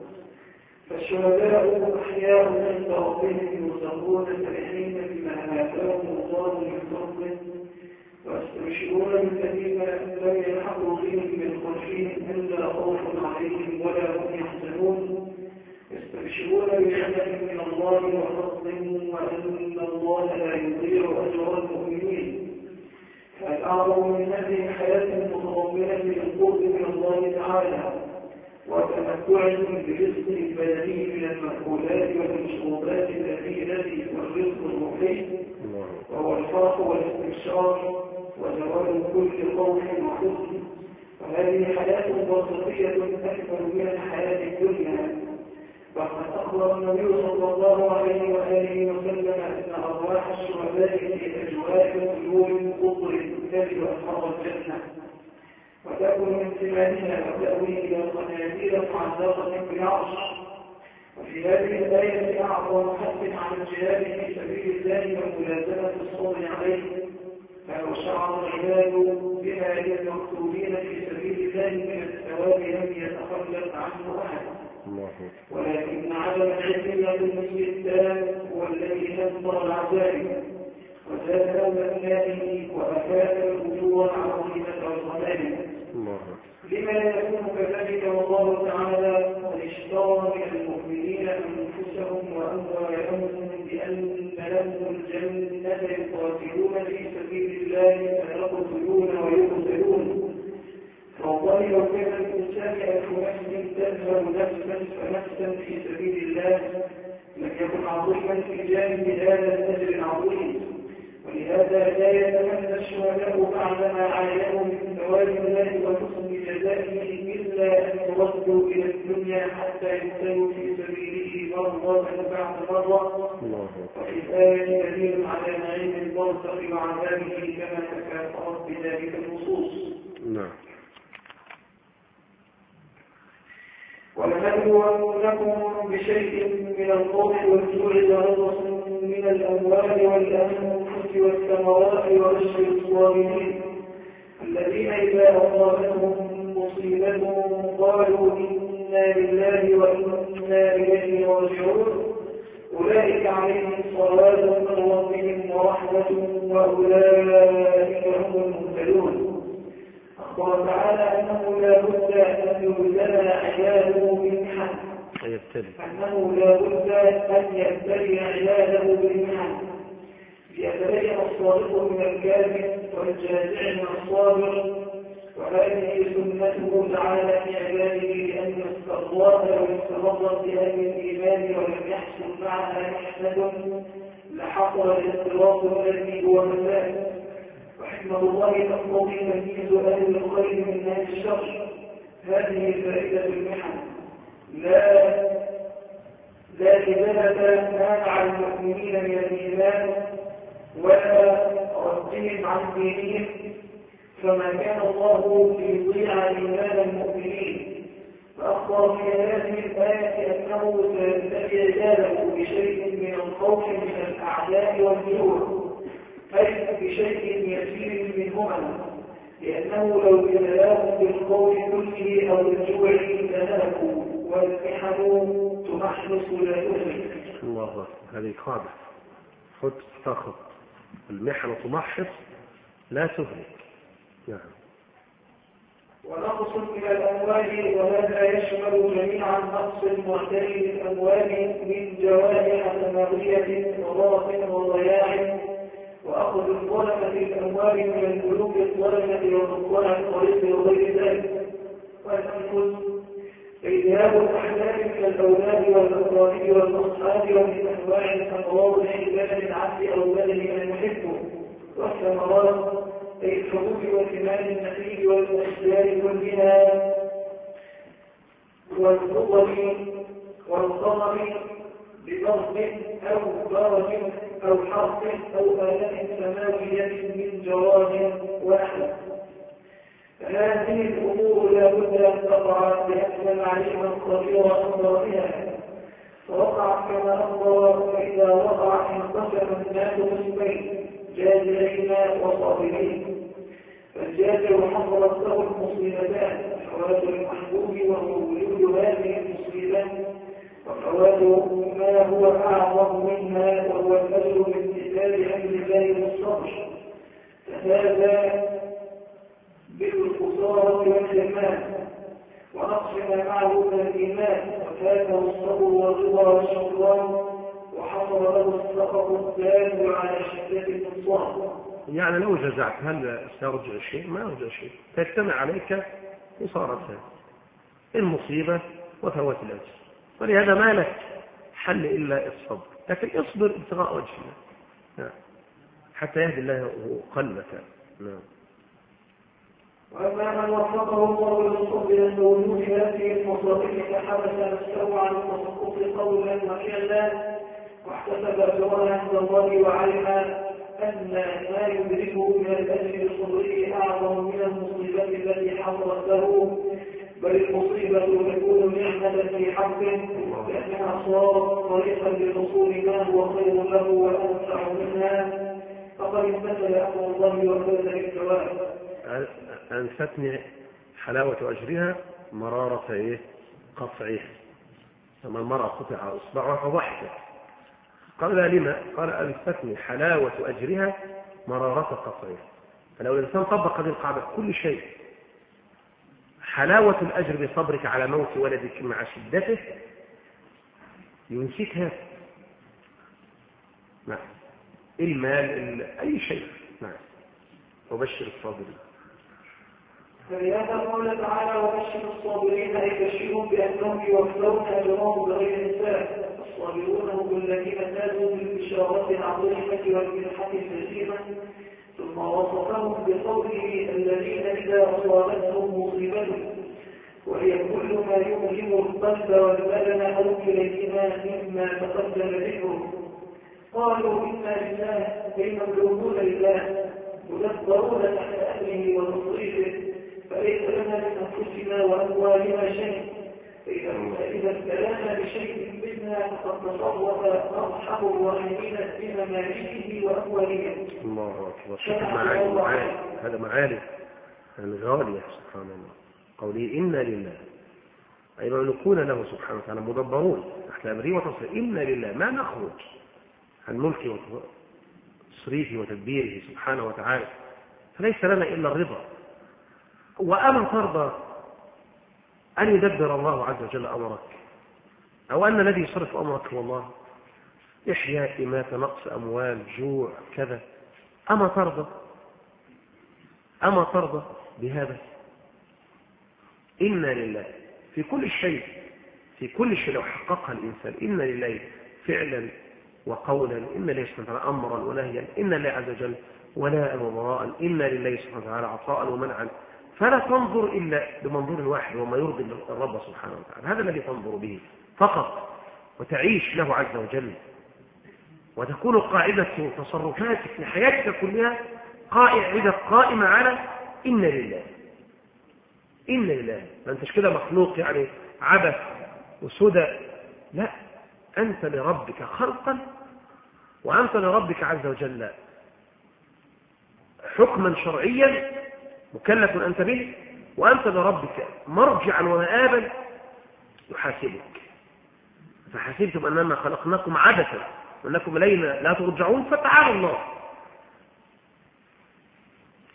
فالشهداء أحياء عند ربهم يرزقون فرحين بما آتاهم الله من فضله، ويستبشرون بالذين لم يلحقوا بهم من خلفهم إلا خوف عليهم ولا هم يحزنون. يستبشرون بنعمة من الله وفضل وأن الله لا يضيع أجر المؤمنين. فالأعظم من هذه الحياة المتضمنة للقرب من الله تعالى وتمتعهم برزق البدني من المأكولات والمشروبات التي والرزق المحيط، وهو الفرح والاستبشار وزوال كل خوف وحزن. وهذه حياة برزخية أكثر من الحياة الدنيا. وقد أخبر النبي صلى الله عليه وآله وسلم أن أرواح الشهداء في أجواء طيور قطر تجد أسمار الجنة، وتأكل من ثمانها وتأوي إلى قناديل معلقة بالعرش. وفي هذه الآية أعظم حث على الجهاد في سبيل الله وملازمة الصبر عليه. فلو شعر العباد بما المكتوبين في سبيل الله من الثواب لم يتخلف عنه أحد، ولكن عدم العلم بالمسلم هو الذي نزل العزائم وزاد لون أبنائه وأفاد الأجور العظيمة والغنائم. لما يكون كذلك والله تعالى قد اشترى من المؤمنين أنفسهم وأموالهم بأن لهم الجنة يقاتلون في سبيل الله فيقتلون ويقتلون. فوالله لو كان الإنسان ألف نفس تذهب نفسا فنفسا في سبيل الله لم يكن عظيما في جانب هذا الأجر العظيم. ولهذا لا يتمنى الشهداء بعدما عاينوا من ثواب الله وحسن جزائه إلا أن يردوا إلى الدنيا حتى يبتلوا في سبيله مرة بعد مرة. وفي الآية دليل على نعيم البرزخ وعذابه كما تكاثرت بذلك النصوص. ولنبلونكم بشيء من الخوف والجوع ونقص من الأموال والأنفس والثمرات وبشر الصابرين الذين إذا أصابتهم مصيبة قالوا إنا لله وإنا إليه راجعون أولئك عليهم صلوات من ربهم ورحمة وأولئك هم المهتدون. أخبر تعالى أنه لا بد أن يبتلى عباده بالمحن، أنه لا بد أن يبتلي عباده بالمحن ليتبين الصادق من الكاذب والجازع من الصابر. وهذه سنته تعالى في عباده لأن استرضاها واستمرت بأهل الإيمان ولم يحصل معها محنة لحصل الاضطراب الذي هو مسائل. وحكمة الله تقتضي تمييز أهل الخير من أهل الشر. هذه فائدة المحن، لا إزالة مانع المؤمنين من الإيمان ولا ردهم عن دينهم، فما كان الله ليضيع إيمان المؤمنين. فأخبر في هذه الآية أنه سيبتلي عباده بشيء من الخوف من الأعداء والجوع، أي بشيء يسير منهما، لأنه لو ابتلاهم بالخوف كله أو الجوع لهلكوا والمحن تمحص لا تهلك. الله أكبر. هذه قاعدة خذ تاخذ المحن تمحص لا تهلك. نعم. ونقص من الأموال، وهذا يشمل جميع النقص المعتري للأموال من جوارح سماوية وضرب وضياع، وأخذ الظلمة الأموال من الملوك الظلمة ومصطلح الطريق وغير ذلك، والأنفس إذهاب الأحلام من الأولاد والأقربين والأصحاب ومن أنواع الأمراض عبادة العبد أو بدن من يحبه، والثمرات أي الحبوب وثمار النخيل والأشجار كلها والخضر والقمر بضرب أو برد أو حرف أو آلة سماوية من جراد واحد. فهذه الأمور لا بد أن تقع لأن عليما خبيرا أمر بها، فوقع كما أمر، فإذا وقع انقسم الناس قسمين جازرين وصابرين. فالجازر حصلت له المصيبتان، فوات المحبوب وهو وجود هذه المصيبة، وفوات ما هو أعظم منها وهو الأجر بامتثال أمر الله والصبر، فهذا بالخسارة والجمال ونقص ما معه من الإيمان، وفاته الصبر والرضا والشكران، وحصل له السخط الدال على شدة النصران. يعني لو جزعت هل سيرجع شيء؟ ما يرجع شيء، تجتمع عليك خسارتها، المصيبة وفوات الأجر، ولهذا ما لك حل إلا الصبر، لكن اصبر ابتغاء وجه الله حتى يهدي الله قلبك. نعم. وأما من وفقه الله للصبر عند وجود هذه المصائب فحبس نفسه عن التسقط قولا وفعلا، واحتسب أجرها عند الله، وعلم أن ما يدركه من الأجر بصبره أعظم من المصيبة التي حصلت له، بل المصيبة تكون نعمة في حقه، لأنها صارت طريقا لحصول ما هو خير له وأنفع منها، فقد امتثل أمر الله وفاز بالثواب. أنفتني حلاوة أجرها مرارة قطعها. لما المرأة قطع إصبعها فضحكت، قال لما؟ قال أنفتني حلاوة أجرها مرارة قطعها. فلو الإنسان طبق هذه القاعدة كل شيء، حلاوة الأجر بصبرك على موت ولدك مع شدته ينسيك هذا. نعم. المال أي شيء. نعم. وبشر الصابرين. فلهذا قال تعالى: وبشر الصابرين، أي بشرهم بأنهم يوفون أجرهم بغير حساب. الصابرون هم الذين فازوا بالبشارات العظيمة والمنحة الجسيمة، ثم وصفهم بقوله: الذين إذا أصابتهم مصيبة، وهي كل ما يؤلم القلب والبدن أو كليهما مما تقدم ذكره، قالوا إنا لله، أي مملوكون لله، مدبرون تحت أمره وتصريفه، فليس لنا من أنفسنا وأموالنا شيء، فإذا ابتلانا بشيء منا فقد تصرف أرحم الراحمين بممالكه وأمواله. الله أكبر. هذا معالي الغالية سبحان الله. قوله إنا لله، أي مملوكون له سبحانه وتعالى، مدبرون تحت أمره وتصريفه. إنا لله، ما نخرج عن ملكه وتصريفه وتدبيره سبحانه وتعالى، فليس لنا إلا الرضا. وأما ترضى أن يدبر الله عز وجل أمرك، أو أن الذي يصرف أمرك هو الله؟ إحياء، إماتة، نقص أموال، جوع، كذا. أما ترضى بهذا؟ إنا لله في كل شيء، في كل شيء لو حققها الإنسان، إنا لله فعلا وقولا، إن لله سبحانه وتعالى أمرا ونهيا، إن لله عز وجل ولاء وبراء، إن لله سبحانه وتعالى عطاء ومنعا، فلا تنظر إلا بمنظور واحد وما يرضي الرب سبحانه وتعالى. هذا الذي تنظر به فقط، وتعيش له عز وجل، وتكون قاعدة تصرفاتك لحياتك كلها قاعدة قائمة على إن لله. إن لله، ما أنتش كده مخلوق يعني عبث وسدى، لا، أنت لربك خلقا، وأنت لربك عز وجل حكما شرعيا مكلف أنت به، وأنت لربك مرجعا ومآبا يحاسبك. فحسبتم أنما خلقناكم عبثا وأنكم إلينا لا ترجعون، فتعالى الله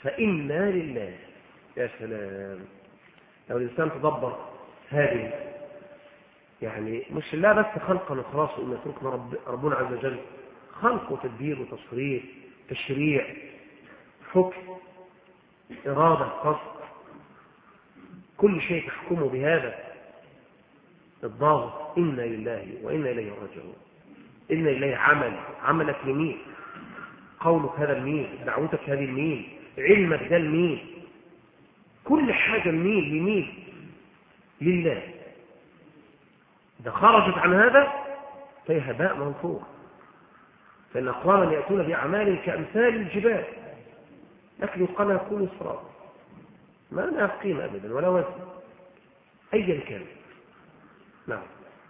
فإنا لله. يا سلام لو الإنسان تدبر هذه، يعني مش الله بس خلقا وخلاص وإن يتركنا ربنا عز وجل، خلق وتدبير وتصريف تشريع حكم إرادة قصد، كل شيء تحكمه بهذا الضابط. إنا لله وإنا إليه راجعون. إنا إليه عملك لمين؟ قولك هذا لمين؟ دعوتك هذه لمين؟ علمك ده لمين؟ كل حاجة لمين؟ لله. إذا خرجت عن هذا فهي هباء منثور. فإن أقواما يأتون بأعمال كأمثال الجبال لكن يقال لها كل إسراف، ما لها قيمة أبدا ولا وزن أيا كان. نعم.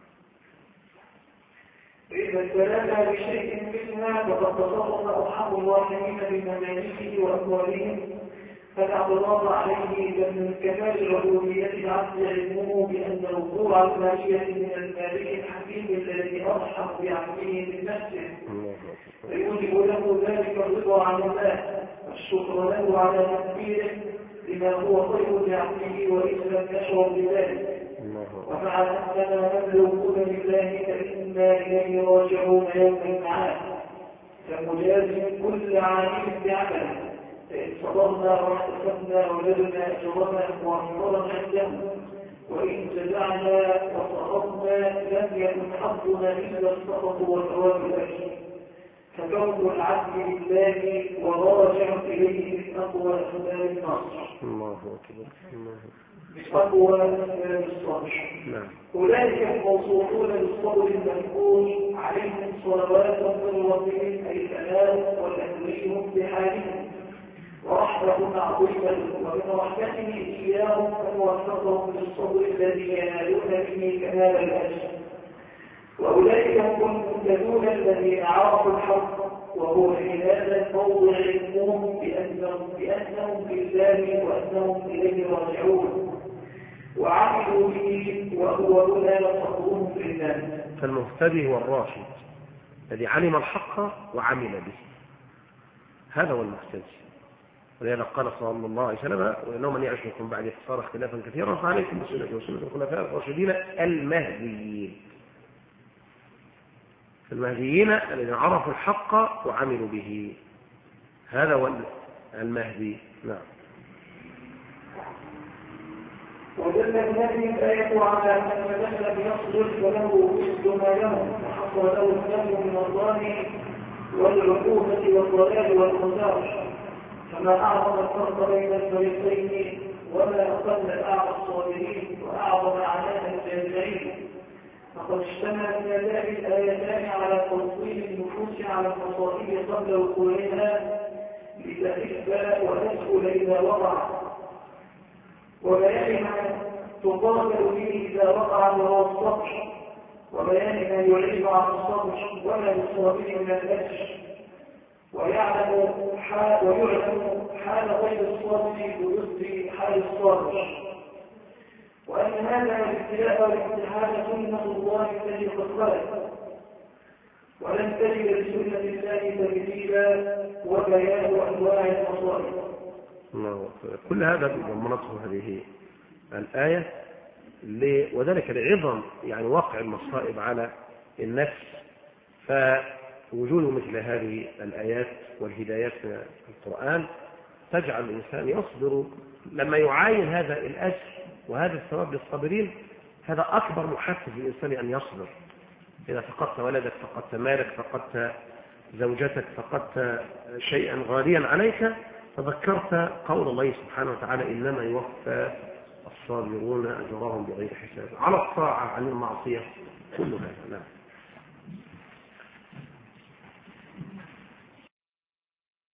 إذا ابتلانا بشيء منها فقد تصرف أرحم الراحمين بممالكه وأموالهم، فالاعتراض عليه من كمال العبودية العبد علمه بأن وقوع الماشية من المالك الحكيم الذي أرحم بعبده من نفسه، فيوجب له ذلك الرضا عن الله والشكر له على تدبيره لما هو خير لعبده وإن لم يشعر بذلك. ومع أننا نبلغون بالله فإنا إليه راجعون يوم المعاد، فمجازم كل عامل بعمله، فإن صبرنا واحتسبنا وجدنا أجرنا معمرا عنده، وإن جزعنا وصرفنا لم يكن حظنا إلا السقط والثواب الأكيد. فكون العبد لله وراجع إليه من أقوى أسباب النصر. الله أكبر. بأقوى أسباب الصالح. أولئك الموصوفون بالصبر المذكور عليهم صلوات من ربهم أي ثناء وتكريم بحالهم ورحمة عظيمة، ومن رحمته إياهم أن وفقهم للصبر الذي ينالون به كمال الأجر. وأولئك هم المهتدون الذين عرفوا الحق، وهو في هذا الموضع علمهم بأنهم بالله وأنهم إليه راجعون وعملوا به، وهو هنا صبرهم في الله. فالمهتدي هو الراشد الذي علم الحق وعمل به، هذا هو المهتدي. ولذلك قال صلى الله عليه وسلم: وإنه من يعش منكم بعد اختصار اختلافا كثيرا فعليكم بسنتي وسنة الخلفاء الراشدين المهديين. المهديين الذين عرفوا الحق وعملوا به، هذا هو المهدي. نعم. ودل هذه الآية على أن من لم يصبر فله مثل ما له، وحصل له الذنب من الظالم والعقوبة والضلال والخسار. فما أعظم الفرق بين الفريقين، وما أقل أعظم الصابرين وأعظم عناء الجازعين. فقد اشتملت هذان الآيتان على تفضيل النفوس على المصائب قبل وقوعها لتخف وتسهل إذا وقع، وبيان ما تقابل به إذا وقع وهو الصبر، وبيان ما يعيب عن الصبر ولا يصابه من الأجر، ويعلم حال غير الصابر ويصدر حال الصابر، وأن هذا الابتلاء والامتحان سنة الله التي قد خلت، ولن تجد لسنة الله تبديلا وبيان أنواع المصائب. كل هذا ضمنته هذه الآية، وذلك لعظم يعني واقع المصائب على النفس. فوجود مثل هذه الآيات والهدايات في القرآن تجعل الإنسان يصبر لما يعاين هذا الأجر وهذا الثواب للصابرين. هذا أكبر محفز للإنسان أن يصبر. إذا فقدت ولدك، فقدت مالك، فقدت زوجتك، فقدت شيئا غاليا عليك، تذكرت قول الله سبحانه وتعالى: إنما يوفى الصابرون أجرهم بغير حساب، على الطاعة عن المعصية، كل هذا.